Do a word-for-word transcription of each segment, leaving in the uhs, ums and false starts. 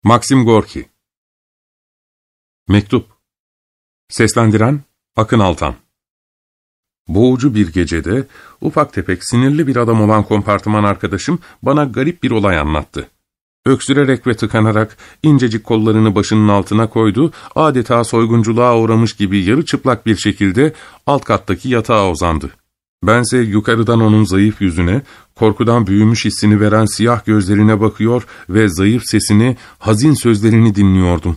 Maxim Gorki. Mektup. Seslendiren Akın Altan. Boğucu bir gecede ufak tefek sinirli bir adam olan kompartıman arkadaşım bana garip bir olay anlattı. Öksürerek ve tıkanarak incecik kollarını başının altına koydu, adeta soygunculuğa uğramış gibi yarı çıplak bir şekilde alt kattaki yatağa uzandı. Bense yukarıdan onun zayıf yüzüne, korkudan büyümüş hissini veren siyah gözlerine bakıyor ve zayıf sesini, hazin sözlerini dinliyordum.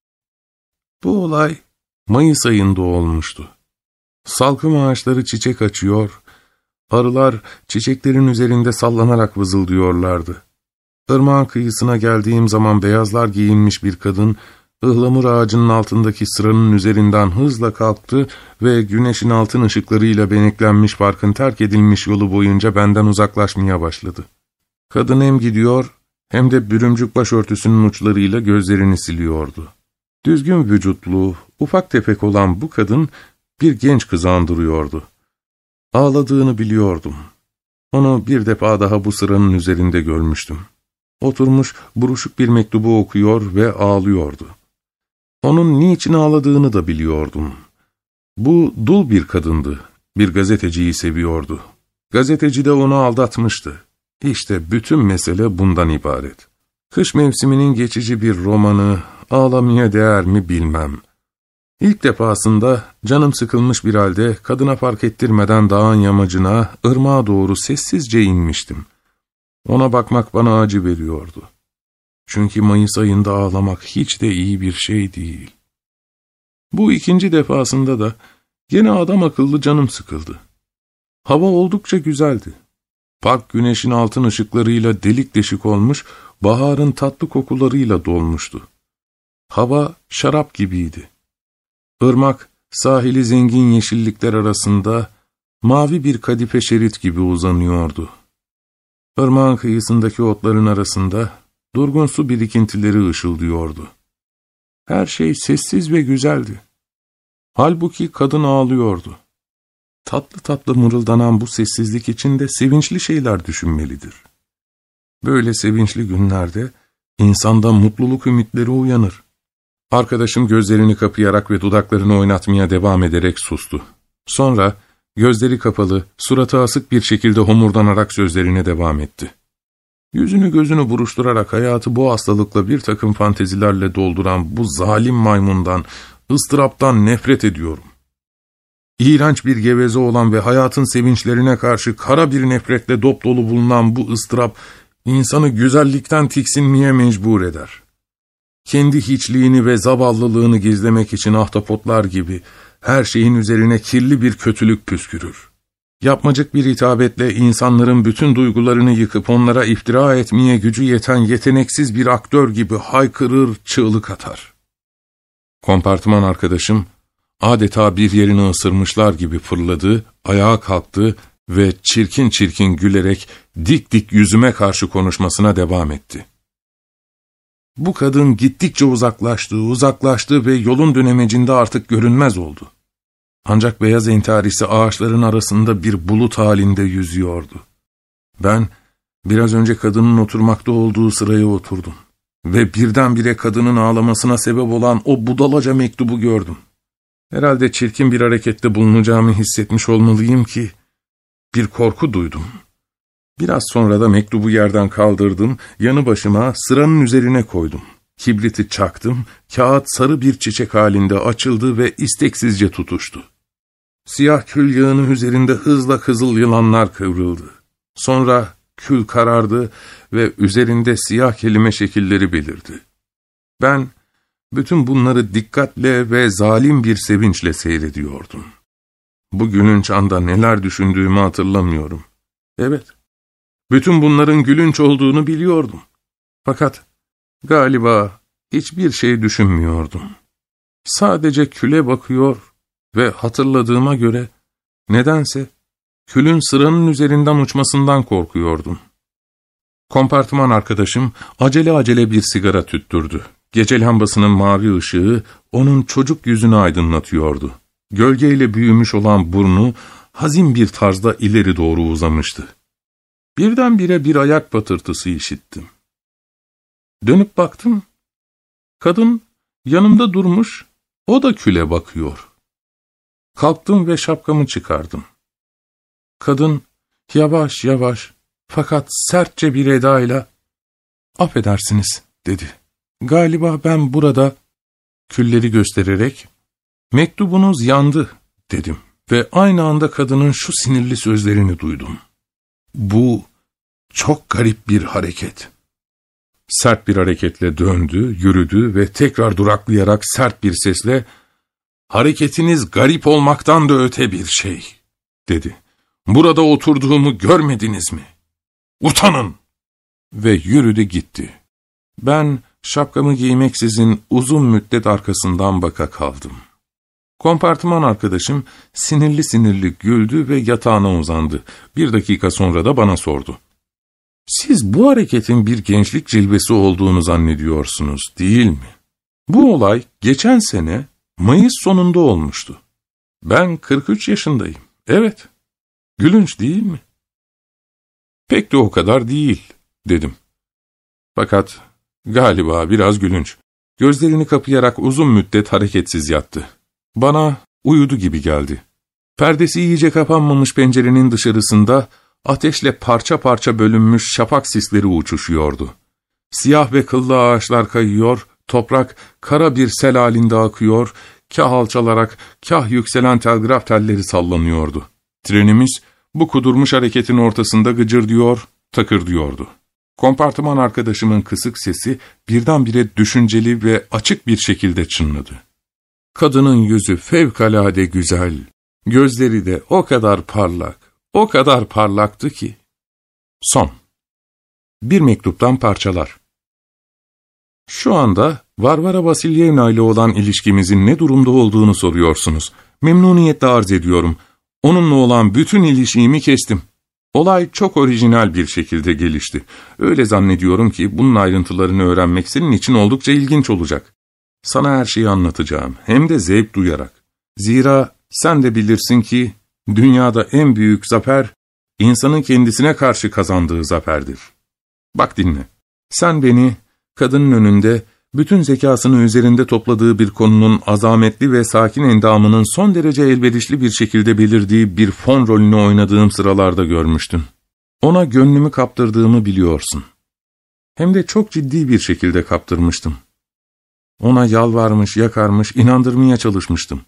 Bu olay Mayıs ayında olmuştu. Salkım ağaçları çiçek açıyor, arılar çiçeklerin üzerinde sallanarak vızıldıyorlardı. Irmağın kıyısına geldiğim zaman beyazlar giyinmiş bir kadın, ıhlamur ağacının altındaki sıranın üzerinden hızla kalktı ve güneşin altın ışıklarıyla beneklenmiş parkın terk edilmiş yolu boyunca benden uzaklaşmaya başladı. Kadın hem gidiyor hem de bürümcük başörtüsünün uçlarıyla gözlerini siliyordu. Düzgün vücutlu, ufak tefek olan bu kadın bir genç kızı andırıyordu. Ağladığını biliyordum. Onu bir defa daha bu sıranın üzerinde görmüştüm. Oturmuş buruşuk bir mektubu okuyor ve ağlıyordu. Onun niçin ağladığını da biliyordum. Bu dul bir kadındı. Bir gazeteciyi seviyordu. Gazeteci de onu aldatmıştı. İşte bütün mesele bundan ibaret. Kış mevsiminin geçici bir romanı, ağlamaya değer mi bilmem. İlk defasında canım sıkılmış bir halde kadına fark ettirmeden dağın yamacına, ırmağa doğru sessizce inmiştim. Ona bakmak bana acı veriyordu. Çünkü Mayıs ayında ağlamak hiç de iyi bir şey değil. Bu ikinci defasında da gene adam akıllı canım sıkıldı. Hava oldukça güzeldi. Park güneşin altın ışıklarıyla delik deşik olmuş, baharın tatlı kokularıyla dolmuştu. Hava şarap gibiydi. Irmak, sahili zengin yeşillikler arasında mavi bir kadife şerit gibi uzanıyordu. Irmağın kıyısındaki otların arasında durgun su birikintileri ışıldıyordu. Her şey sessiz ve güzeldi. Halbuki kadın ağlıyordu. Tatlı tatlı mırıldanan bu sessizlik içinde sevinçli şeyler düşünmelidir. Böyle sevinçli günlerde insanda mutluluk ümitleri uyanır. Arkadaşım gözlerini kapayarak ve dudaklarını oynatmaya devam ederek sustu. Sonra gözleri kapalı, suratı asık bir şekilde homurdanarak sözlerine devam etti. Yüzünü gözünü buruşturarak hayatı bu hastalıkla bir takım fantezilerle dolduran bu zalim maymundan, ıstıraptan nefret ediyorum. İğrenç bir geveze olan ve hayatın sevinçlerine karşı kara bir nefretle dopdolu bulunan bu ıstırap, insanı güzellikten tiksinmeye mecbur eder. Kendi hiçliğini ve zavallılığını gizlemek için ahtapotlar gibi her şeyin üzerine kirli bir kötülük püskürür. Yapmacık bir hitabetle insanların bütün duygularını yıkıp onlara iftira etmeye gücü yeten yeteneksiz bir aktör gibi haykırır, çığlık atar. Kompartıman arkadaşım adeta bir yerini ısırmışlar gibi fırladı, ayağa kalktı ve çirkin çirkin gülerek dik dik yüzüme karşı konuşmasına devam etti. Bu kadın gittikçe uzaklaştı, uzaklaştı ve yolun dönemecinde artık görünmez oldu. Ancak beyaz entarisi ağaçların arasında bir bulut halinde yüzüyordu. Ben biraz önce kadının oturmakta olduğu sıraya oturdum ve birdenbire kadının ağlamasına sebep olan o budalaca mektubu gördüm. Herhalde çirkin bir harekette bulunacağımı hissetmiş olmalıyım ki bir korku duydum. Biraz sonra da mektubu yerden kaldırdım, yanı başıma sıranın üzerine koydum. Kibriti çaktım, kağıt sarı bir çiçek halinde açıldı ve isteksizce tutuştu. Siyah kül yağının üzerinde hızla kızıl yılanlar kıvrıldı. Sonra kül karardı ve üzerinde siyah kelime şekilleri belirdi. Ben bütün bunları dikkatle ve zalim bir sevinçle seyrediyordum. Bugünün çağında neler düşündüğümü hatırlamıyorum. Evet, bütün bunların gülünç olduğunu biliyordum. Fakat galiba hiçbir şey düşünmüyordum. Sadece küle bakıyor ve hatırladığıma göre nedense külün sıranın üzerinden uçmasından korkuyordum. Kompartıman arkadaşım acele acele bir sigara tüttürdü. Gece lambasının mavi ışığı onun çocuk yüzünü aydınlatıyordu. Gölgeyle büyümüş olan burnu hazin bir tarzda ileri doğru uzamıştı. Birdenbire bir ayak patırtısı işittim. Dönüp baktım, Kadın yanımda durmuş, o da küle bakıyor. Kalktım ve şapkamı çıkardım. Kadın yavaş yavaş fakat sertçe bir edayla "Affedersiniz," dedi. "Galiba ben burada," külleri göstererek, "mektubunuz yandı," dedim. Ve aynı anda kadının şu sinirli sözlerini duydum. "Bu çok garip bir hareket." Sert bir hareketle döndü, yürüdü ve tekrar duraklayarak sert bir sesle "Hareketiniz garip olmaktan da öte bir şey," dedi. "Burada oturduğumu görmediniz mi? Utanın!" Ve yürüdü gitti. Ben şapkamı giymeksizin uzun müddet arkasından baka kaldım. Kompartıman arkadaşım sinirli sinirli güldü ve yatağına uzandı. Bir dakika sonra da bana sordu. "Siz bu hareketin bir gençlik cilvesi olduğunu zannediyorsunuz, değil mi? Bu olay geçen sene Mayıs sonunda olmuştu. Ben kırk üç yaşındayım. Evet. Gülünç değil mi?" "Pek de o kadar değil," dedim. Fakat galiba biraz gülünç. Gözlerini kapayarak uzun müddet hareketsiz yattı. Bana uyudu gibi geldi. Perdesi iyice kapanmamış pencerenin dışarısında ateşle parça parça bölünmüş şafak sisleri uçuşuyordu. Siyah ve kıllı ağaçlar kayıyor, toprak kara bir sel halinde akıyor, kah alçalarak kah yükselen telgraf telleri sallanıyordu. Trenimiz bu kudurmuş hareketin ortasında gıcırdıyor, takırdıyordu. Kompartıman arkadaşımın kısık sesi birdenbire düşünceli ve açık bir şekilde çınladı. Kadının yüzü fevkalade güzel, gözleri de o kadar parlak, o kadar parlaktı ki. Son. Bir mektuptan parçalar. Şu anda Varvara Vasilyevna ile olan ilişkimizin ne durumda olduğunu soruyorsunuz. Memnuniyetle arz ediyorum. Onunla olan bütün ilişiğimi kestim. Olay çok orijinal bir şekilde gelişti. Öyle zannediyorum ki bunun ayrıntılarını öğrenmek senin için oldukça ilginç olacak. Sana her şeyi anlatacağım, hem de zevk duyarak. Zira sen de bilirsin ki dünyada en büyük zafer, insanın kendisine karşı kazandığı zaferdir. Bak dinle, sen beni kadının önünde bütün zekasını üzerinde topladığı bir konunun azametli ve sakin endamının son derece elverişli bir şekilde belirdiği bir fon rolünü oynadığım sıralarda görmüştün. Ona gönlümü kaptırdığımı biliyorsun. Hem de çok ciddi bir şekilde kaptırmıştım. Ona yalvarmış, yakarmış, inandırmaya çalışmıştım.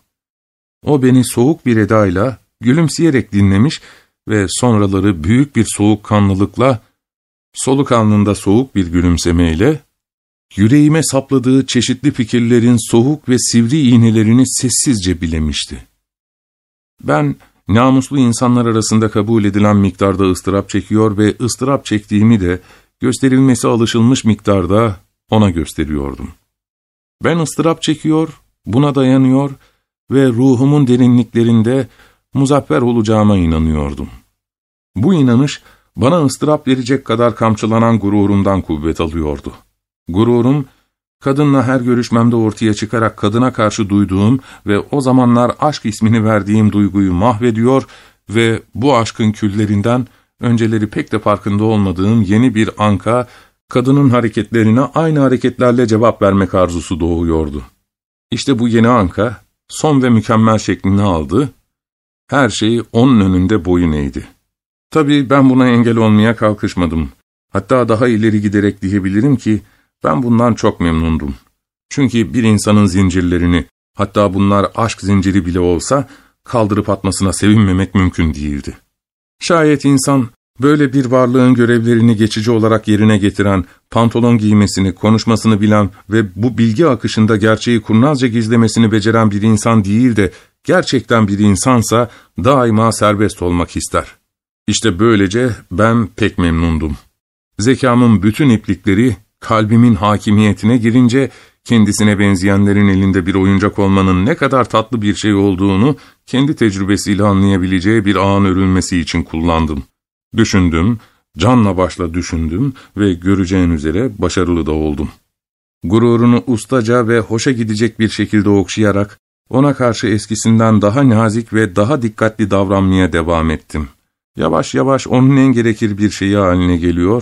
O beni soğuk bir edayla, gülümseyerek dinlemiş ve sonraları büyük bir soğukkanlılıkla, soluk alnında soğuk bir gülümsemeyle, yüreğime sapladığı çeşitli fikirlerin soğuk ve sivri iğnelerini sessizce bilemişti. Ben, namuslu insanlar arasında kabul edilen miktarda ıstırap çekiyor ve ıstırap çektiğimi de gösterilmesi alışılmış miktarda ona gösteriyordum. Ben ıstırap çekiyor, buna dayanıyor ve ruhumun derinliklerinde muzaffer olacağıma inanıyordum. Bu inanış bana ıstırap verecek kadar kamçılanan gururumdan kuvvet alıyordu. Gururum, kadınla her görüşmemde ortaya çıkarak kadına karşı duyduğum ve o zamanlar aşk ismini verdiğim duyguyu mahvediyor ve bu aşkın küllerinden önceleri pek de farkında olmadığım yeni bir anka, kadının hareketlerine aynı hareketlerle cevap vermek arzusu doğuyordu. İşte bu yeni anka, son ve mükemmel şeklini aldı, her şey onun önünde boyun eğdi. Tabii ben buna engel olmaya kalkışmadım. Hatta daha ileri giderek diyebilirim ki, ben bundan çok memnundum. Çünkü bir insanın zincirlerini, hatta bunlar aşk zinciri bile olsa, kaldırıp atmasına sevinmemek mümkün değildi. Şayet insan, böyle bir varlığın görevlerini geçici olarak yerine getiren, pantolon giymesini, konuşmasını bilen ve bu bilgi akışında gerçeği kurnazca gizlemesini beceren bir insan değil de, gerçekten bir insansa, daima serbest olmak ister. İşte böylece ben pek memnundum. Zekamın bütün iplikleri, kalbimin hakimiyetine girince, kendisine benzeyenlerin elinde bir oyuncak olmanın ne kadar tatlı bir şey olduğunu, kendi tecrübesiyle anlayabileceği bir ağın örülmesi için kullandım. Düşündüm, canla başla düşündüm ve göreceğin üzere başarılı da oldum. Gururunu ustaca ve hoşa gidecek bir şekilde okşayarak, ona karşı eskisinden daha nazik ve daha dikkatli davranmaya devam ettim. Yavaş yavaş onun en gerekir bir şeyi haline geliyor,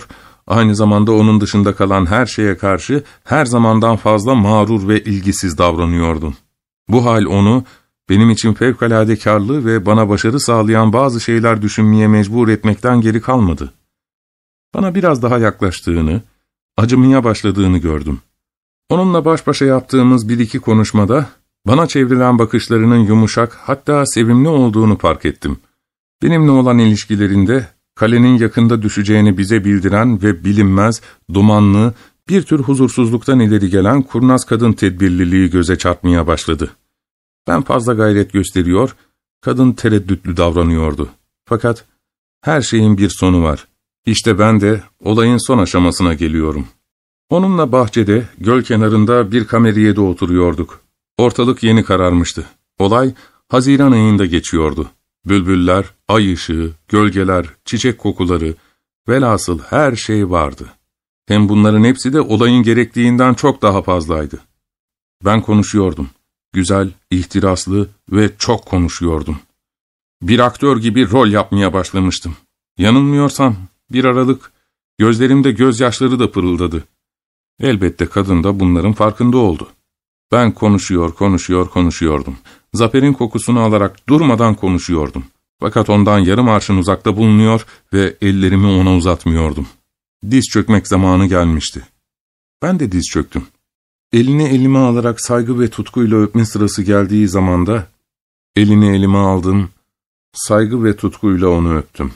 aynı zamanda onun dışında kalan her şeye karşı her zamandan fazla mağrur ve ilgisiz davranıyordun. Bu hal onu, benim için fevkalade kârlı ve bana başarı sağlayan bazı şeyler düşünmeye mecbur etmekten geri kalmadı. Bana biraz daha yaklaştığını, acımaya başladığını gördüm. Onunla baş başa yaptığımız bir iki konuşmada, bana çevrilen bakışlarının yumuşak, hatta sevimli olduğunu fark ettim. Benimle olan ilişkilerinde, kalenin yakında düşeceğini bize bildiren ve bilinmez, dumanlı, bir tür huzursuzluktan ileri gelen kurnaz kadın tedbirliliği göze çarpmaya başladı. Ben fazla gayret gösteriyor, kadın tereddütlü davranıyordu. Fakat her şeyin bir sonu var. İşte ben de olayın son aşamasına geliyorum. Onunla bahçede, göl kenarında bir kameriyede oturuyorduk. Ortalık yeni kararmıştı. Olay Haziran ayında geçiyordu. Bülbüller, ay ışığı, gölgeler, çiçek kokuları, velhasıl her şey vardı. Hem bunların hepsi de olayın gerektiğinden çok daha fazlaydı. Ben konuşuyordum. Güzel, ihtiraslı ve çok konuşuyordum. Bir aktör gibi rol yapmaya başlamıştım. Yanılmıyorsam bir aralık gözlerimde gözyaşları da pırıldadı. Elbette kadın da bunların farkında oldu. Ben konuşuyor, konuşuyor, konuşuyordum. Zaferin kokusunu alarak durmadan konuşuyordum. Fakat ondan yarım arşın uzakta bulunuyor ve ellerimi ona uzatmıyordum. Diz çökmek zamanı gelmişti. Ben de diz çöktüm. Elini elime alarak saygı ve tutkuyla öpme sırası geldiği zamanda, elini elime aldım, saygı ve tutkuyla onu öptüm.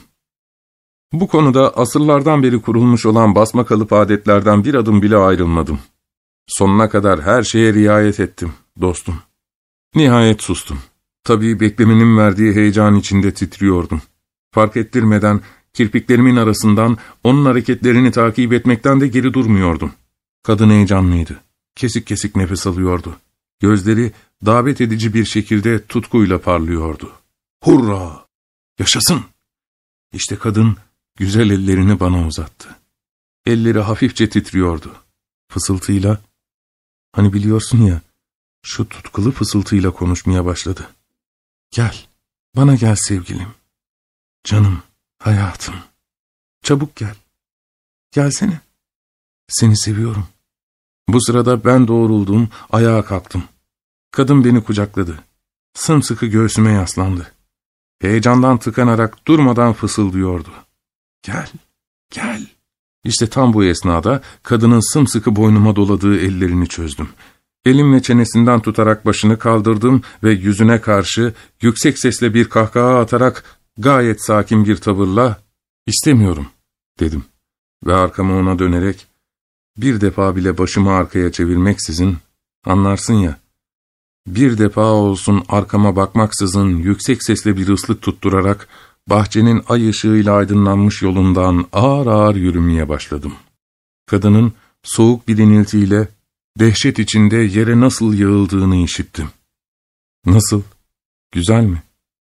Bu konuda asırlardan beri kurulmuş olan basma kalıp adetlerden bir adım bile ayrılmadım. Sonuna kadar her şeye riayet ettim, dostum. Nihayet sustum. Tabii beklemenin verdiği heyecan içinde titriyordum. Fark ettirmeden, kirpiklerimin arasından onun hareketlerini takip etmekten de geri durmuyordum. Kadın heyecanlıydı. Kesik kesik nefes alıyordu. Gözleri davet edici bir şekilde tutkuyla parlıyordu. Hurra! Yaşasın! İşte kadın güzel ellerini bana uzattı. Elleri hafifçe titriyordu. Fısıltıyla, hani biliyorsun ya, şu tutkulu fısıltıyla konuşmaya başladı. Gel, bana gel sevgilim. Canım, hayatım. Çabuk gel. Gelsene. Seni seviyorum. Bu sırada ben doğruldum, ayağa kalktım. Kadın beni kucakladı. Sımsıkı göğsüme yaslandı. Heyecandan tıkanarak durmadan fısıldıyordu. Gel, gel. İşte tam bu esnada kadının sımsıkı boynuma doladığı ellerini çözdüm. Elimle çenesinden tutarak başını kaldırdım ve yüzüne karşı yüksek sesle bir kahkaha atarak gayet sakin bir tavırla "İstemiyorum," dedim. Ve arkamı ona dönerek, bir defa bile başımı arkaya çevirmeksizin, anlarsın ya, bir defa olsun arkama bakmaksızın yüksek sesle bir ıslık tutturarak bahçenin ay ışığıyla aydınlanmış yolundan ağır ağır yürümeye başladım. Kadının soğuk bir iniltiyle dehşet içinde yere nasıl yığıldığını işittim. Nasıl? Güzel mi?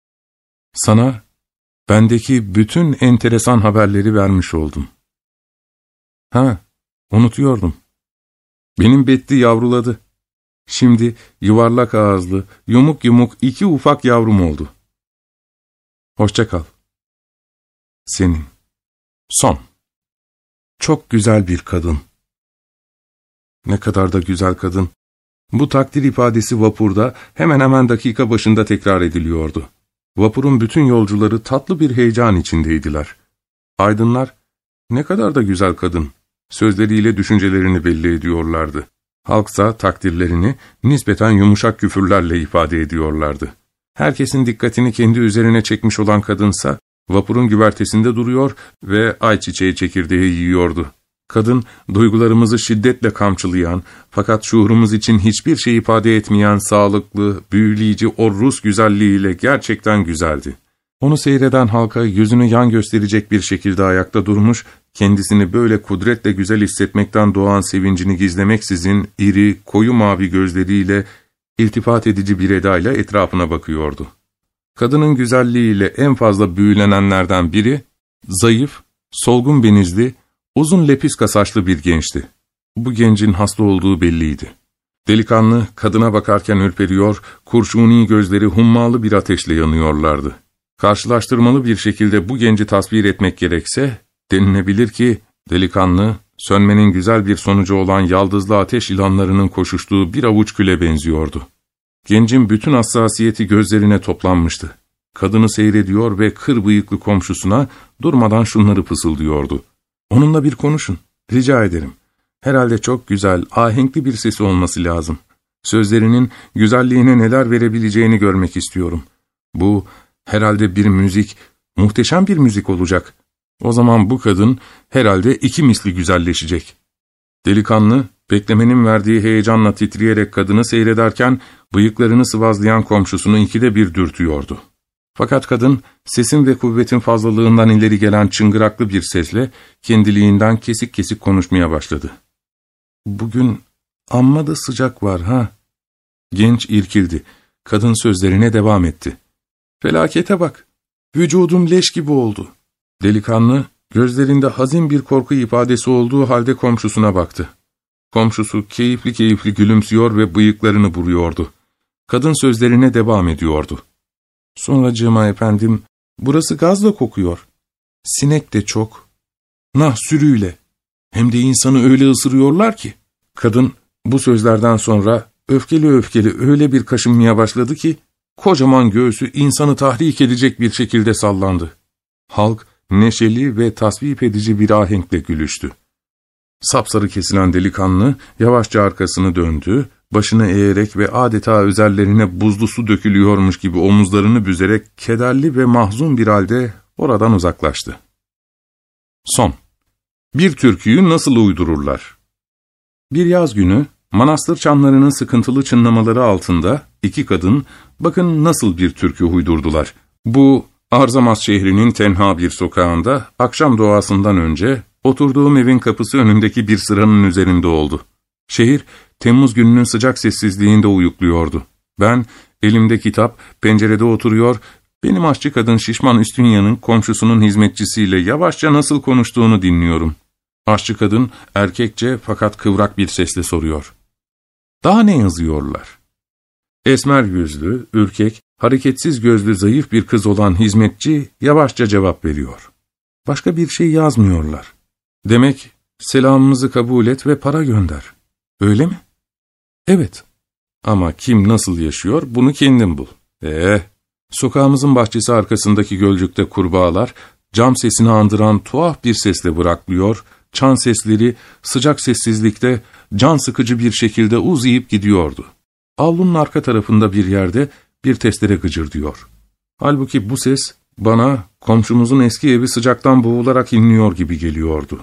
Sana bendeki bütün enteresan haberleri vermiş oldum. Ha, unutuyordum. Benim Betty yavruladı. Şimdi yuvarlak ağızlı, yumuk yumuk iki ufak yavrum oldu. Hoşça kal. Senin. Son. Çok güzel bir kadın. Ne kadar da güzel kadın. Bu takdir ifadesi vapurda hemen hemen dakika başında tekrar ediliyordu. Vapurun bütün yolcuları tatlı bir heyecan içindeydiler. Aydınlar, ne kadar da güzel kadın, sözleriyle düşüncelerini belli ediyorlardı. Halksa takdirlerini nispeten yumuşak küfürlerle ifade ediyorlardı. Herkesin dikkatini kendi üzerine çekmiş olan kadınsa, vapurun güvertesinde duruyor ve ayçiçeği çekirdeği yiyordu. Kadın, duygularımızı şiddetle kamçılayan, fakat şuurumuz için hiçbir şey ifade etmeyen sağlıklı, büyüleyici o Rus güzelliğiyle gerçekten güzeldi. Onu seyreden halka yüzünü yan gösterecek bir şekilde ayakta durmuş, kendisini böyle kudretle güzel hissetmekten doğan sevincini gizlemeksizin iri, koyu mavi gözleriyle, iltifat edici bir edayla etrafına bakıyordu. Kadının güzelliğiyle en fazla büyülenenlerden biri, zayıf, solgun benizli, uzun lepiska saçlı bir gençti. Bu gencin hasta olduğu belliydi. Delikanlı, kadına bakarken ürperiyor, kurşuni gözleri hummalı bir ateşle yanıyorlardı. Karşılaştırmalı bir şekilde bu genci tasvir etmek gerekse, denilebilir ki, Delikanlı, sönmenin güzel bir sonucu olan yaldızlı ateş ilanlarının koşuştuğu bir avuç küle benziyordu. Gencin bütün hassasiyeti gözlerine toplanmıştı. Kadını seyrediyor ve kır bıyıklı komşusuna durmadan şunları fısıldıyordu. "Onunla bir konuşun, rica ederim. Herhalde çok güzel, ahenkli bir sesi olması lazım. Sözlerinin güzelliğine neler verebileceğini görmek istiyorum. Bu herhalde bir müzik, muhteşem bir müzik olacak. O zaman bu kadın herhalde iki misli güzelleşecek." Delikanlı, beklemenin verdiği heyecanla titreyerek kadını seyrederken, bıyıklarını sıvazlayan komşusunu ikide bir dürtüyordu. Fakat kadın, sesin ve kuvvetin fazlalığından ileri gelen çıngıraklı bir sesle, kendiliğinden kesik kesik konuşmaya başladı. "Bugün amma da sıcak var ha?" Genç irkildi. Kadın sözlerine devam etti. "Felakete bak, vücudum leş gibi oldu." Delikanlı, gözlerinde hazin bir korku ifadesi olduğu halde komşusuna baktı. Komşusu keyifli keyifli gülümsüyor ve bıyıklarını buruyordu. Kadın sözlerine devam ediyordu. "Sonracığıma efendim, burası gazla kokuyor. Sinek de çok. Nah sürüyle. Hem de insanı öyle ısırıyorlar ki." Kadın bu sözlerden sonra öfkeli öfkeli öyle bir kaşınmaya başladı ki, kocaman göğsü insanı tahrik edecek bir şekilde sallandı. Halk neşeli ve tasvip edici bir ahenkle gülüştü. Sapsarı kesilen delikanlı yavaşça arkasını döndü, başını eğerek ve adeta üzerlerine buzlu su dökülüyormuş gibi omuzlarını büzerek kederli ve mahzun bir halde oradan uzaklaştı. Son. Bir türküyü nasıl uydururlar? Bir yaz günü, manastır çanlarının sıkıntılı çınlamaları altında iki kadın, bakın nasıl bir türkü uydurdular. Bu, Arzamas şehrinin tenha bir sokağında, akşam doğasından önce, oturduğum evin kapısı önündeki bir sıranın üzerinde oldu. Şehir, Temmuz gününün sıcak sessizliğinde uyukluyordu. Ben, elimde kitap, pencerede oturuyor, benim aşçı kadın Şişman Üstünya'nın komşusunun hizmetçisiyle yavaşça nasıl konuştuğunu dinliyorum. Aşçı kadın, erkekçe fakat kıvrak bir sesle soruyor. "Daha ne yazıyorlar?" Esmer yüzlü, ürkek, hareketsiz gözlü zayıf bir kız olan hizmetçi yavaşça cevap veriyor. "Başka bir şey yazmıyorlar. Demek selamımızı kabul et ve para gönder. Öyle mi?" "Evet. Ama kim nasıl yaşıyor bunu kendin bul." Eh, sokağımızın bahçesi arkasındaki gölcükte kurbağalar, cam sesini andıran tuhaf bir sesle bıraklıyor, çan sesleri sıcak sessizlikte can sıkıcı bir şekilde uzayıp gidiyordu. Avlunun arka tarafında bir yerde bir testere gıcırdıyor. Halbuki bu ses bana komşumuzun eski evi sıcaktan boğularak inliyor gibi geliyordu.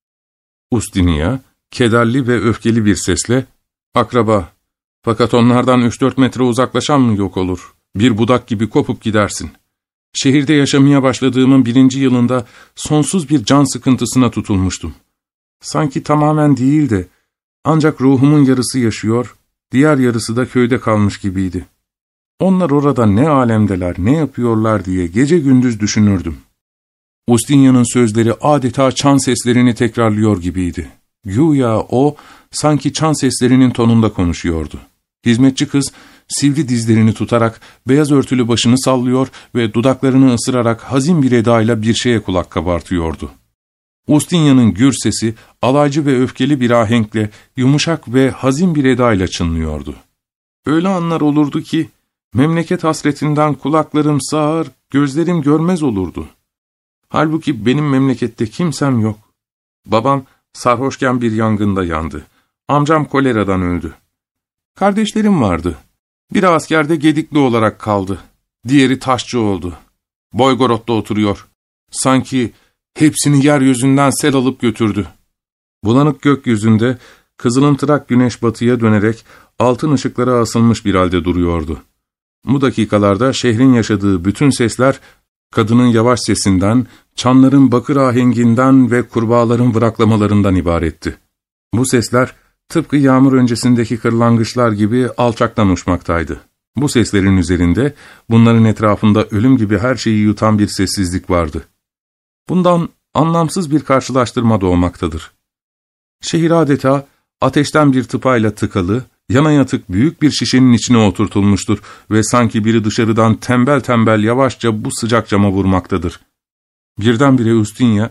Ustinya, kederli ve öfkeli bir sesle, "Akraba, fakat onlardan üç dört metre uzaklaşan mı yok olur? Bir budak gibi kopup gidersin. Şehirde yaşamaya başladığımın birinci yılında sonsuz bir can sıkıntısına tutulmuştum. Sanki tamamen değil de, ancak ruhumun yarısı yaşıyor, diğer yarısı da köyde kalmış gibiydi. Onlar orada ne alemdeler, ne yapıyorlar diye gece gündüz düşünürdüm." Ustinya'nın sözleri adeta çan seslerini tekrarlıyor gibiydi. Güya o, sanki çan seslerinin tonunda konuşuyordu. Hizmetçi kız, sivri dizlerini tutarak beyaz örtülü başını sallıyor ve dudaklarını ısırarak hazin bir edayla bir şeye kulak kabartıyordu. Ustinya'nın gür sesi, alaycı ve öfkeli bir ahenkle, yumuşak ve hazin bir edayla çınlıyordu. Öyle anlar olurdu ki, memleket hasretinden kulaklarım sağır, gözlerim görmez olurdu. Halbuki benim memlekette kimsem yok. Babam sarhoşken bir yangında yandı. Amcam koleradan öldü. Kardeşlerim vardı. Biri askerde gedikli olarak kaldı. Diğeri taşçı oldu. Boygorot'ta oturuyor. Sanki hepsini yeryüzünden sel alıp götürdü. Bulanık gökyüzünde kızılımtırak güneş batıya dönerek altın ışıklara asılmış bir halde duruyordu. Bu dakikalarda şehrin yaşadığı bütün sesler, kadının yavaş sesinden, çanların bakır ahenginden ve kurbağaların vıraklamalarından ibaretti. Bu sesler, tıpkı yağmur öncesindeki kırlangıçlar gibi alçaktan uçmaktaydı. Bu seslerin üzerinde, bunların etrafında ölüm gibi her şeyi yutan bir sessizlik vardı. Bundan anlamsız bir karşılaştırma doğmaktadır. Şehir adeta ateşten bir tıpayla tıkalı, yana yatık büyük bir şişenin içine oturtulmuştur ve sanki biri dışarıdan tembel tembel yavaşça bu sıcak cama vurmaktadır. Birdenbire Ustinya,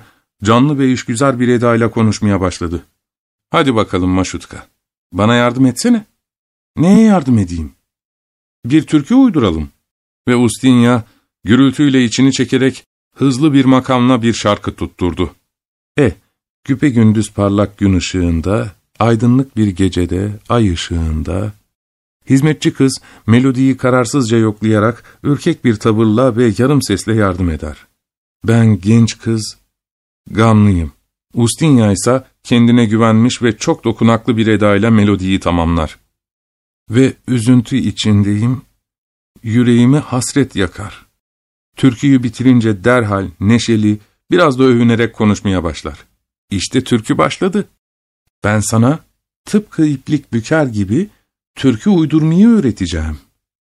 canlı ve işgüzar bir edayla konuşmaya başladı. ''Hadi bakalım Maşutka, bana yardım etsene.'' ''Neye yardım edeyim?'' ''Bir türkü uyduralım.'' Ve Ustinya, gürültüyle içini çekerek hızlı bir makamla bir şarkı tutturdu. E, güpegündüz parlak gün ışığında, aydınlık bir gecede, ay ışığında, hizmetçi kız melodiyi kararsızca yoklayarak ürkek bir tavırla ve yarım sesle yardım eder. Ben genç kız, gamlıyım. Ustinya ise kendine güvenmiş ve çok dokunaklı bir edayla melodiyi tamamlar. Ve üzüntü içindeyim, yüreğimi hasret yakar. Türküyü bitirince derhal neşeli, biraz da övünerek konuşmaya başlar. İşte türkü başladı. Ben sana tıpkı iplik büker gibi türkü uydurmayı öğreteceğim.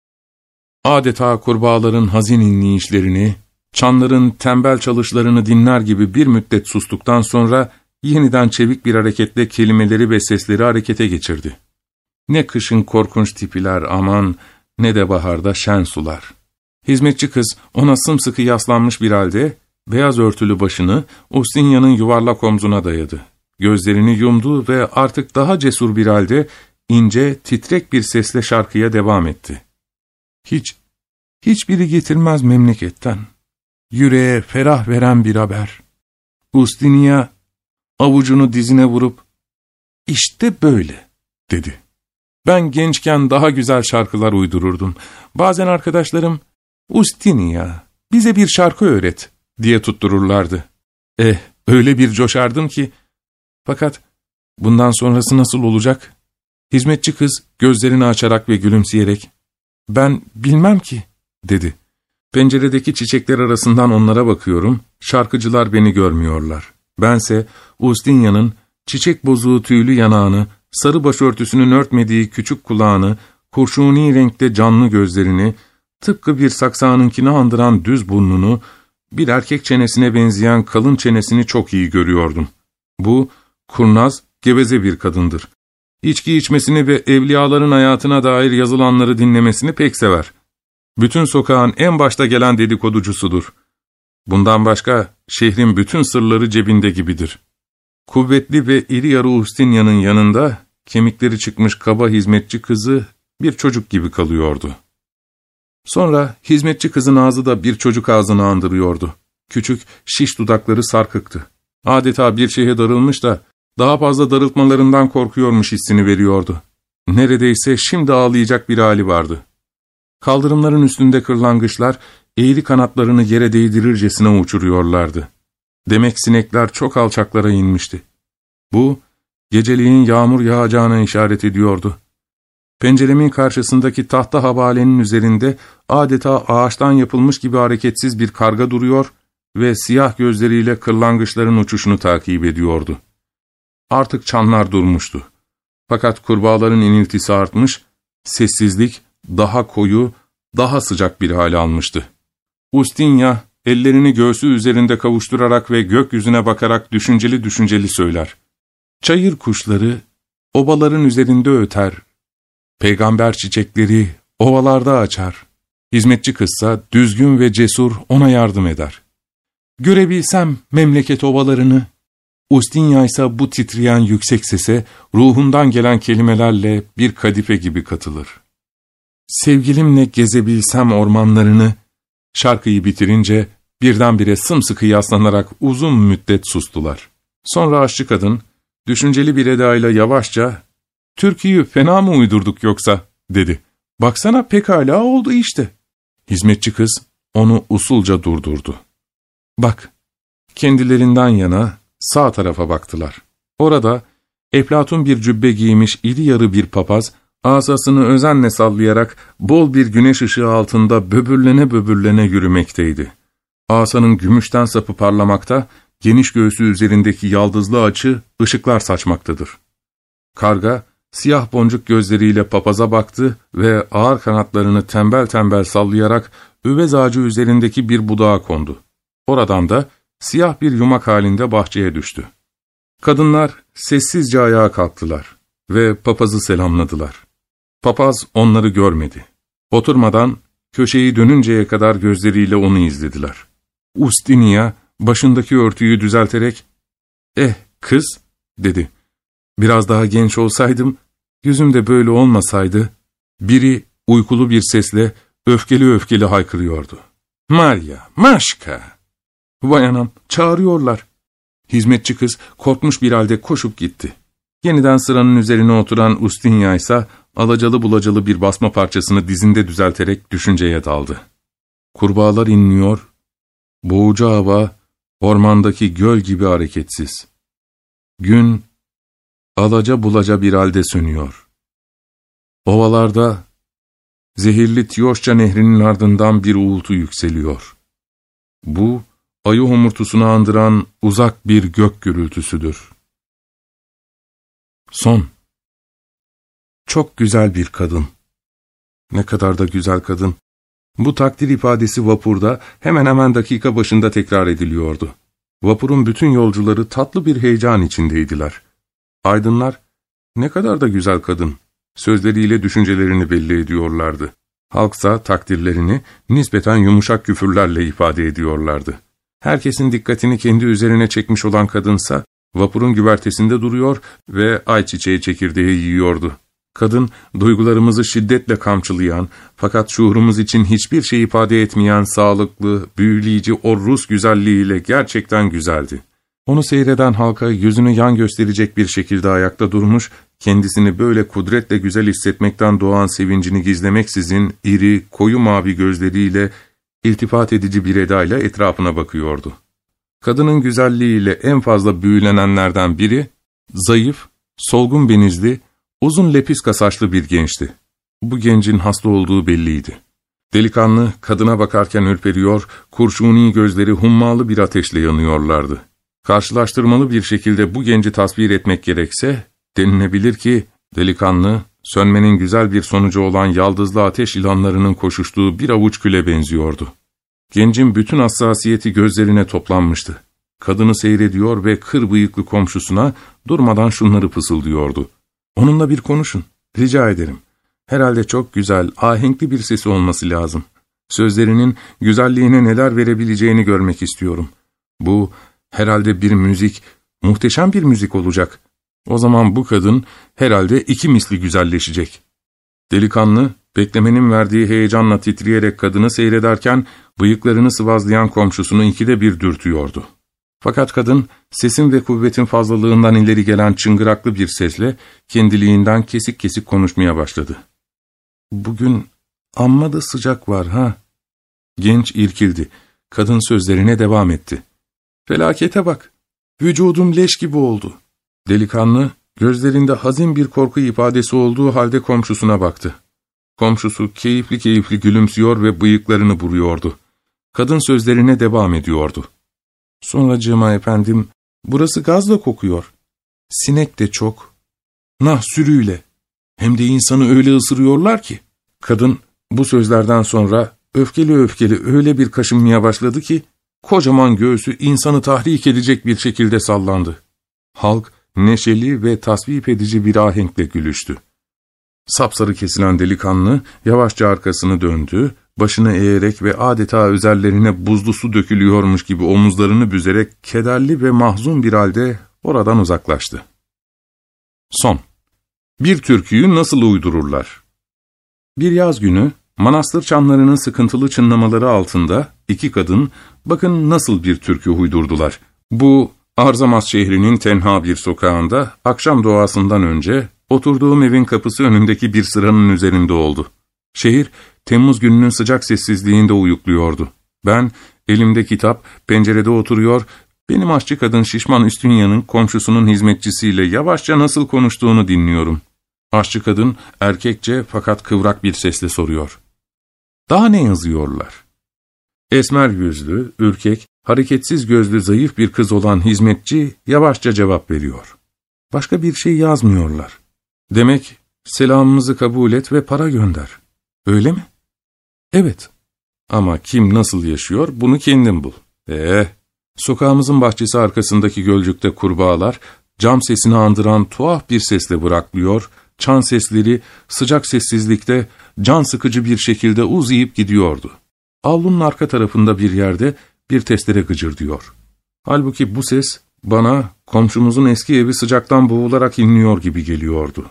Adeta kurbağaların hazin inleyişlerini, çanların tembel çalışlarını dinler gibi bir müddet sustuktan sonra yeniden çevik bir hareketle kelimeleri ve sesleri harekete geçirdi. Ne kışın korkunç tipiler aman, ne de baharda şen sular. Hizmetçi kız ona sımsıkı yaslanmış bir halde, beyaz örtülü başını Ustinya'nın yuvarlak omzuna dayadı. Gözlerini yumdu ve artık daha cesur bir halde, ince, titrek bir sesle şarkıya devam etti. Hiç, hiçbiri getirmez memleketten. Yüreğe ferah veren bir haber. Ustinya, avucunu dizine vurup, işte böyle, dedi. Ben gençken daha güzel şarkılar uydururdum. Bazen arkadaşlarım, Ustinya, bize bir şarkı öğret, diye tuttururlardı. Eh, öyle bir coşardım ki, fakat bundan sonrası nasıl olacak? Hizmetçi kız gözlerini açarak ve gülümseyerek, ben bilmem ki, dedi. Penceredeki çiçekler arasından onlara bakıyorum, şarkıcılar beni görmüyorlar. Bense Ustinya'nın çiçek bozuğu tüylü yanağını, sarı başörtüsünün örtmediği küçük kulağını, kurşuni renkte canlı gözlerini, tıpkı bir saksağınınkini andıran düz burnunu, bir erkek çenesine benzeyen kalın çenesini çok iyi görüyordum. Bu, kurnaz, geveze bir kadındır. İçki içmesini ve evliyaların hayatına dair yazılanları dinlemesini pek sever. Bütün sokağın en başta gelen dedikoducusudur. Bundan başka, şehrin bütün sırları cebinde gibidir. Kuvvetli ve iri yarı Ustinya'nın yanında, kemikleri çıkmış kaba hizmetçi kızı bir çocuk gibi kalıyordu. Sonra hizmetçi kızın ağzı da bir çocuk ağzını andırıyordu. Küçük, şiş dudakları sarkıktı. Adeta bir şeye darılmış da, daha fazla darıltmalarından korkuyormuş hissini veriyordu. Neredeyse şimdi ağlayacak bir hali vardı. Kaldırımların üstünde kırlangıçlar, eğri kanatlarını yere değdirircesine uçuruyorlardı. Demek sinekler çok alçaklara inmişti. Bu, geceliğin yağmur yağacağına işaret ediyordu. Penceremin karşısındaki tahta havalenin üzerinde adeta ağaçtan yapılmış gibi hareketsiz bir karga duruyor ve siyah gözleriyle kırlangıçların uçuşunu takip ediyordu. Artık çanlar durmuştu. Fakat kurbağaların iniltisi artmış, sessizlik daha koyu, daha sıcak bir hale almıştı. Ustinya, ellerini göğsü üzerinde kavuşturarak ve gökyüzüne bakarak düşünceli düşünceli söyler. Çayır kuşları, obaların üzerinde öter. Peygamber çiçekleri, ovalarda açar. Hizmetçi kızsa, düzgün ve cesur ona yardım eder. Görebilsem memleket ovalarını, Ustinya ise bu titreyen yüksek sese, ruhundan gelen kelimelerle bir kadife gibi katılır. Sevgilimle gezebilsem ormanlarını, şarkıyı bitirince birdenbire sımsıkı yaslanarak uzun müddet sustular. Sonra aşçı kadın, düşünceli bir edayla yavaşça, ''Türküyü fena mı uydurduk yoksa?'' dedi. ''Baksana pekala oldu işte.'' Hizmetçi kız onu usulca durdurdu. ''Bak.'' Kendilerinden yana sağ tarafa baktılar. Orada eflatun bir cübbe giymiş iri yarı bir papaz, asasını özenle sallayarak bol bir güneş ışığı altında böbürlene böbürlene yürümekteydi. Asanın gümüşten sapı parlamakta, geniş göğsü üzerindeki yaldızlı açı ışıklar saçmaktadır. Karga, siyah boncuk gözleriyle papaza baktı ve ağır kanatlarını tembel tembel sallayarak üvez ağacı üzerindeki bir budağa kondu. Oradan da siyah bir yumak halinde bahçeye düştü. Kadınlar sessizce ayağa kalktılar ve papazı selamladılar. Papaz onları görmedi. Oturmadan köşeyi dönünceye kadar gözleriyle onu izlediler. Ustinya başındaki örtüyü düzelterek "Eh kız," dedi. "Biraz daha genç olsaydım, yüzüm de böyle olmasaydı." Biri uykulu bir sesle öfkeli öfkeli haykırıyordu. "Maria, Maşka!" "Vay anam, çağırıyorlar." Hizmetçi kız korkmuş bir halde koşup gitti. Yeniden sıranın üzerine oturan Ustinya ise alacalı bulacalı bir basma parçasını dizinde düzelterek düşünceye daldı. Kurbağalar inliyor, boğucu hava ormandaki göl gibi hareketsiz. Gün alaca bulaca bir halde sönüyor. Ovalarda zehirli Tiyoşça nehrinin ardından bir uğultu yükseliyor. Bu, ayı homurtusunu andıran uzak bir gök gürültüsüdür. Son. Çok güzel bir kadın. Ne kadar da güzel kadın. Bu takdir ifadesi vapurda hemen hemen dakika başında tekrar ediliyordu. Vapurun bütün yolcuları tatlı bir heyecan içindeydiler. Aydınlar, "Ne kadar da güzel kadın," sözleriyle düşüncelerini belli ediyorlardı. Halksa takdirlerini nispeten yumuşak küfürlerle ifade ediyorlardı. Herkesin dikkatini kendi üzerine çekmiş olan kadınsa, vapurun güvertesinde duruyor ve ayçiçeği çekirdeği yiyordu. Kadın, duygularımızı şiddetle kamçılayan, fakat şuurumuz için hiçbir şey ifade etmeyen sağlıklı, büyüleyici o Rus güzelliğiyle gerçekten güzeldi. Onu seyreden halka yüzünü yan gösterecek bir şekilde ayakta durmuş, kendisini böyle kudretle güzel hissetmekten doğan sevincini gizlemeksizin iri, koyu mavi gözleriyle, iltifat edici bir edayla etrafına bakıyordu. Kadının güzelliğiyle en fazla büyülenenlerden biri, zayıf, solgun benizli, uzun lepiska saçlı bir gençti. Bu gencin hasta olduğu belliydi. Delikanlı, kadına bakarken ürperiyor, kurşuni gözleri hummalı bir ateşle yanıyorlardı. Karşılaştırmalı bir şekilde bu genci tasvir etmek gerekse, denilebilir ki, delikanlı, sönmenin güzel bir sonucu olan yaldızlı ateş ilanlarının koşuştuğu bir avuç küle benziyordu. Gencin bütün hassasiyeti gözlerine toplanmıştı. Kadını seyrediyor ve kır bıyıklı komşusuna durmadan şunları fısıldıyordu. "Onunla bir konuşun, rica ederim. Herhalde çok güzel, ahenkli bir sesi olması lazım. Sözlerinin güzelliğine neler verebileceğini görmek istiyorum. Bu, herhalde bir müzik, muhteşem bir müzik olacak. O zaman bu kadın herhalde iki misli güzelleşecek." Delikanlı, beklemenin verdiği heyecanla titreyerek kadını seyrederken, bıyıklarını sıvazlayan komşusunu ikide bir dürtüyordu. Fakat kadın, sesin ve kuvvetin fazlalığından ileri gelen çıngıraklı bir sesle, kendiliğinden kesik kesik konuşmaya başladı. "Bugün amma da sıcak var ha?" Genç irkildi. Kadın sözlerine devam etti. "Felakete bak, vücudum leş gibi oldu." Delikanlı, gözlerinde hazin bir korku ifadesi olduğu halde komşusuna baktı. Komşusu keyifli keyifli gülümsüyor ve bıyıklarını buruyordu. Kadın sözlerine devam ediyordu. "Sonracığıma efendim, burası gazla kokuyor. Sinek de çok. Nah sürüyle. Hem de insanı öyle ısırıyorlar ki." Kadın bu sözlerden sonra öfkeli öfkeli öyle bir kaşınmaya başladı ki, kocaman göğsü insanı tahrik edecek bir şekilde sallandı. Halk neşeli ve tasvip edici bir ahenkle gülüştü. Sapsarı kesilen delikanlı yavaşça arkasını döndü, başını eğerek ve adeta üzerlerine buzlu su dökülüyormuş gibi omuzlarını büzerek kederli ve mahzun bir halde oradan uzaklaştı. Son. Bir türküyü nasıl uydururlar? Bir yaz günü, manastır çanlarının sıkıntılı çınlamaları altında iki kadın, bakın nasıl bir türkü uydurdular. Bu, Arzamas şehrinin tenha bir sokağında, akşam doğasından önce, oturduğum evin kapısı önündeki bir sıranın üzerinde oldu. Şehir, Temmuz gününün sıcak sessizliğinde uyukluyordu. Ben, elimde kitap, pencerede oturuyor, benim aşçı kadın şişman Üstünya'nın komşusunun hizmetçisiyle yavaşça nasıl konuştuğunu dinliyorum. Aşçı kadın, erkekçe fakat kıvrak bir sesle soruyor. "Daha ne yazıyorlar?" Esmer yüzlü, ürkek, hareketsiz gözlü zayıf bir kız olan hizmetçi yavaşça cevap veriyor. "Başka bir şey yazmıyorlar. Demek selamımızı kabul et ve para gönder. Öyle mi?" "Evet. Ama kim nasıl yaşıyor bunu kendin bul." Eh, sokağımızın bahçesi arkasındaki gölcükte kurbağalar, cam sesini andıran tuhaf bir sesle bıraklıyor, çan sesleri sıcak sessizlikte can sıkıcı bir şekilde uzayıp gidiyordu. Avlunun arka tarafında bir yerde bir testere gıcırdıyor. Halbuki bu ses Bana komşumuzun eski evi sıcaktan boğularak inliyor gibi geliyordu.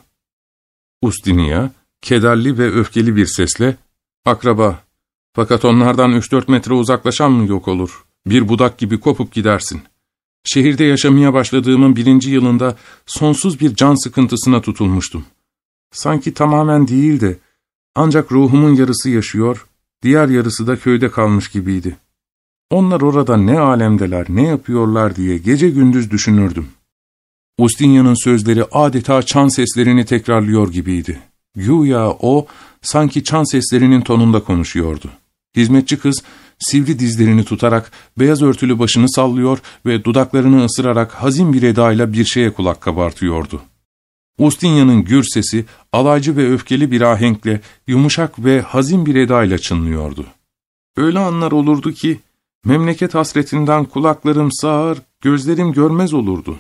Ustinya, kederli ve öfkeli bir sesle, ''Akraba, fakat onlardan üç dört metre uzaklaşan mı yok olur? Bir budak gibi kopup gidersin. Şehirde yaşamaya başladığımın birinci yılında sonsuz bir can sıkıntısına tutulmuştum. Sanki tamamen değil de, ancak ruhumun yarısı yaşıyor, diğer yarısı da köyde kalmış gibiydi. Onlar orada ne alemdeler, ne yapıyorlar diye gece gündüz düşünürdüm. Ustinya'nın sözleri adeta çan seslerini tekrarlıyor gibiydi. Güya o, sanki çan seslerinin tonunda konuşuyordu. Hizmetçi kız, sivri dizlerini tutarak beyaz örtülü başını sallıyor ve dudaklarını ısırarak hazin bir edayla bir şeye kulak kabartıyordu. Ustinya'nın gür sesi, alaycı ve öfkeli bir ahenkle, yumuşak ve hazin bir edayla çınlıyordu. Öyle anlar olurdu ki, memleket hasretinden kulaklarım sağır, gözlerim görmez olurdu.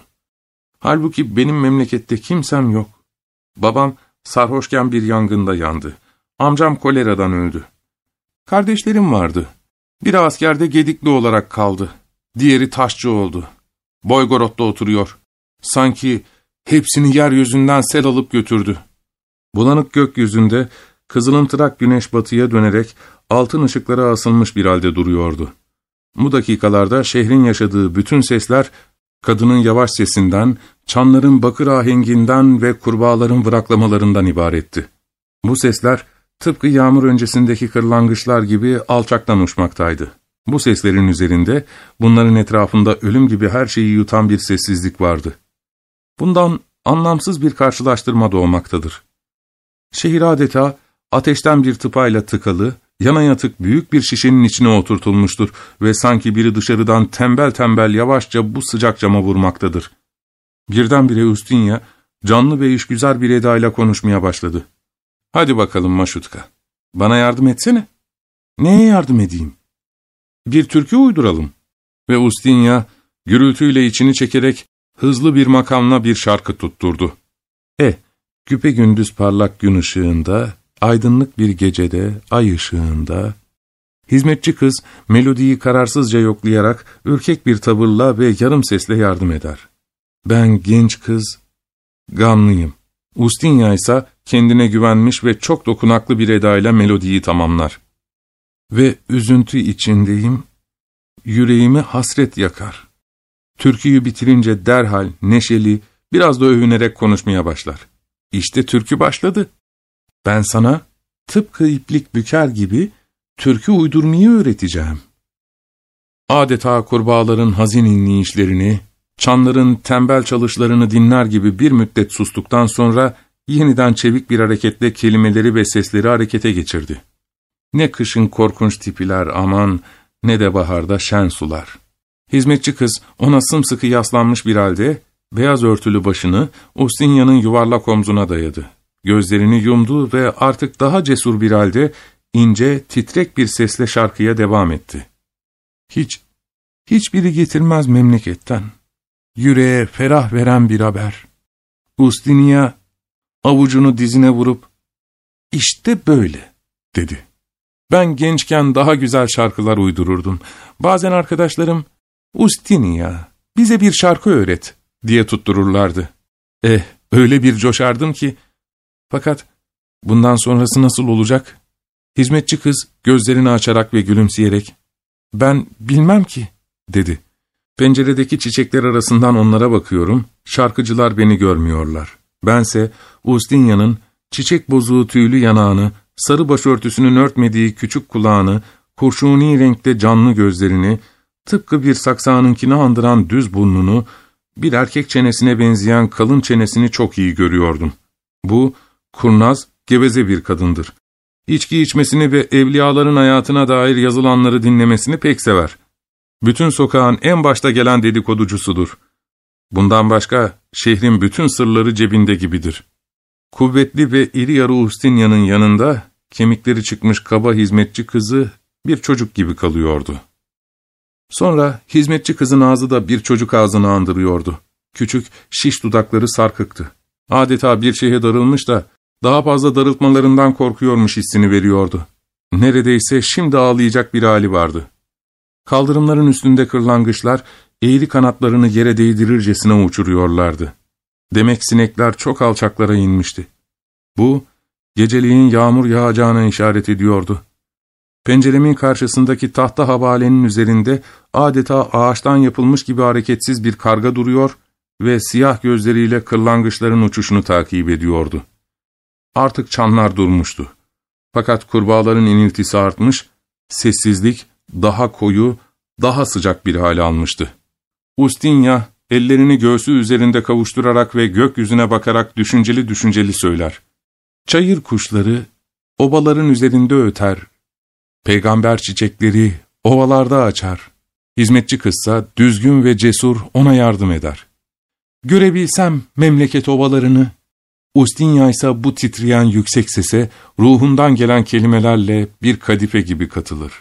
Halbuki benim memlekette kimsem yok. Babam sarhoşken bir yangında yandı. Amcam koleradan öldü. Kardeşlerim vardı. Biri askerde gedikli olarak kaldı. Diğeri taşçı oldu. Boygorod'da oturuyor. Sanki hepsini yeryüzünden sel alıp götürdü. Bulanık gökyüzünde kızılımtırak güneş batıya dönerek altın ışıklara asılmış bir halde duruyordu. Bu dakikalarda şehrin yaşadığı bütün sesler, kadının yavaş sesinden, çanların bakır ahenginden ve kurbağaların vıraklamalarından ibaretti. Bu sesler, tıpkı yağmur öncesindeki kırlangıçlar gibi alçaktan uçmaktaydı. Bu seslerin üzerinde, bunların etrafında ölüm gibi her şeyi yutan bir sessizlik vardı. Bundan anlamsız bir karşılaştırma doğmaktadır. Şehir adeta ateşten bir tıpayla tıkalı, yana yatık büyük bir şişenin içine oturtulmuştur ve sanki biri dışarıdan tembel tembel yavaşça bu sıcak cama vurmaktadır. Birdenbire Ustinya, canlı ve işgüzar bir edayla konuşmaya başladı. ''Hadi bakalım Maşutka, bana yardım etsene.'' ''Neye yardım edeyim?'' ''Bir türkü uyduralım.'' Ve Ustinya, gürültüyle içini çekerek, hızlı bir makamla bir şarkı tutturdu. E, güpegündüz parlak gün ışığında, aydınlık bir gecede, ay ışığında, hizmetçi kız melodiyi kararsızca yoklayarak ürkek bir tavırla ve yarım sesle yardım eder. Ben genç kız, gamlıyım. Ustinya ise kendine güvenmiş ve çok dokunaklı bir edayla melodiyi tamamlar. Ve üzüntü içindeyim, yüreğimi hasret yakar. Türküyü bitirince derhal neşeli, biraz da övünerek konuşmaya başlar. İşte türkü başladı. Ben sana tıpkı iplik büker gibi türkü uydurmayı öğreteceğim. Adeta kurbağaların hazin inleyişlerini, çanların tembel çalışlarını dinler gibi bir müddet sustuktan sonra yeniden çevik bir hareketle kelimeleri ve sesleri harekete geçirdi. Ne kışın korkunç tipiler aman, ne de baharda şen sular. Hizmetçi kız ona sımsıkı yaslanmış bir halde, beyaz örtülü başını Ustinya'nın yuvarlak omzuna dayadı. Gözlerini yumdu ve artık daha cesur bir halde ince, titrek bir sesle şarkıya devam etti. Hiç, hiçbiri getirmez memleketten. Yüreğe ferah veren bir haber. Ustinya avucunu dizine vurup, işte böyle, dedi. Ben gençken daha güzel şarkılar uydururdum. Bazen arkadaşlarım, Ustinya, bize bir şarkı öğret, diye tuttururlardı. Eh, öyle bir coşardım ki, fakat bundan sonrası nasıl olacak? Hizmetçi kız gözlerini açarak ve gülümseyerek, ben bilmem ki, dedi. Penceredeki çiçekler arasından onlara bakıyorum, şarkıcılar beni görmüyorlar. Bense Ustinya'nın çiçek bozuğu tüylü yanağını, sarı başörtüsünün örtmediği küçük kulağını, kurşuni renkte canlı gözlerini, tıpkı bir saksağınınkini andıran düz burnunu, bir erkek çenesine benzeyen kalın çenesini çok iyi görüyordum. Bu, kurnaz, geveze bir kadındır. İçki içmesini ve evliyaların hayatına dair yazılanları dinlemesini pek sever. Bütün sokağın en başta gelen dedikoducusudur. Bundan başka, şehrin bütün sırları cebinde gibidir. Kuvvetli ve iri yarı Ustinya'nın yanında, kemikleri çıkmış kaba hizmetçi kızı bir çocuk gibi kalıyordu. Sonra hizmetçi kızın ağzı da bir çocuk ağzını andırıyordu. Küçük, şiş dudakları sarkıktı. Adeta bir şeye darılmış da, daha fazla darıltmalarından korkuyormuş hissini veriyordu. Neredeyse şimdi ağlayacak bir hali vardı. Kaldırımların üstünde kırlangıçlar eğri kanatlarını yere değdirircesine uçuruyorlardı. Demek sinekler çok alçaklara inmişti. Bu, geceliğin yağmur yağacağına işaret ediyordu. Penceremin karşısındaki tahta havalenin üzerinde adeta ağaçtan yapılmış gibi hareketsiz bir karga duruyor ve siyah gözleriyle kırlangıçların uçuşunu takip ediyordu. Artık çanlar durmuştu. Fakat kurbağaların iniltisi artmış, sessizlik daha koyu, daha sıcak bir hale almıştı. Ustinya, ellerini göğsü üzerinde kavuşturarak ve gökyüzüne bakarak düşünceli düşünceli söyler. Çayır kuşları obaların üzerinde öter. Peygamber çiçekleri ovalarda açar. Hizmetçi kızsa düzgün ve cesur ona yardım eder. Görebilsem memleket ovalarını. Ustinya ise bu titreyen yüksek sese ruhundan gelen kelimelerle bir kadife gibi katılır.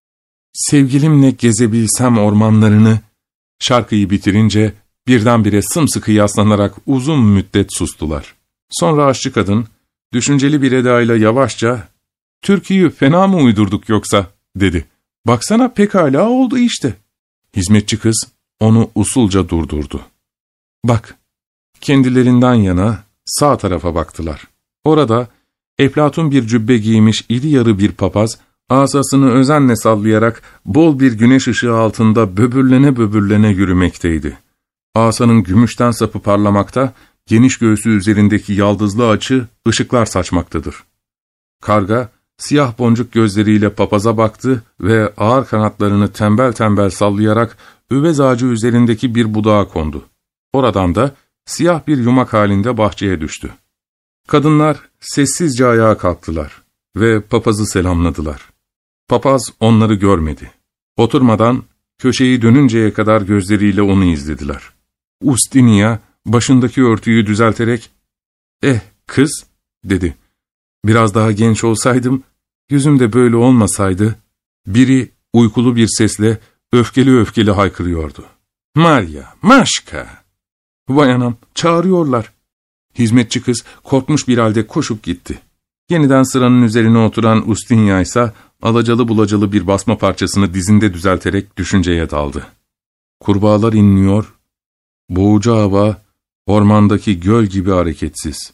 Sevgilimle gezebilsem ormanlarını. Şarkıyı bitirince birdenbire sımsıkı yaslanarak uzun müddet sustular. Sonra aşçı kadın, düşünceli bir edayla yavaşça, ''Türküyü fena mı uydurduk yoksa?'' dedi. ''Baksana pekala oldu işte.'' Hizmetçi kız onu usulca durdurdu. ''Bak.'' Kendilerinden yana sağ tarafa baktılar. Orada eflatun bir cübbe giymiş iri yarı bir papaz, asasını özenle sallayarak bol bir güneş ışığı altında böbürlene böbürlene yürümekteydi. Asanın gümüşten sapı parlamakta, geniş göğsü üzerindeki yaldızlı açı ışıklar saçmaktadır. Karga, siyah boncuk gözleriyle papaza baktı ve ağır kanatlarını tembel tembel sallayarak üvez ağacı üzerindeki bir budağa kondu. Oradan da siyah bir yumak halinde bahçeye düştü. Kadınlar sessizce ayağa kalktılar ve papazı selamladılar. Papaz onları görmedi. Oturmadan köşeyi dönünceye kadar gözleriyle onu izlediler. Ustinya başındaki örtüyü düzelterek, ''Eh kız'' dedi. ''Biraz daha genç olsaydım, yüzüm de böyle olmasaydı.'' Biri uykulu bir sesle öfkeli öfkeli haykırıyordu. ''Maria, Maşka!'' ''Vay anam, çağırıyorlar.'' Hizmetçi kız korkmuş bir halde koşup gitti. Yeniden sıranın üzerine oturan Ustinya ise alacalı bulacalı bir basma parçasını dizinde düzelterek düşünceye daldı. Kurbağalar inliyor, boğucu hava ormandaki göl gibi hareketsiz.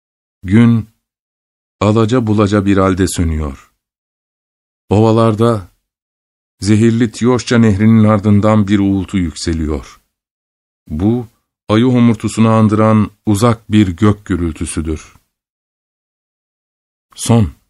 Gün alaca bulaca bir halde sönüyor. Ovalarda zehirli Tiyoşça nehrinin ardından bir uğultu yükseliyor. Bu, ayı homurtusunu andıran uzak bir gök gürültüsüdür. Son.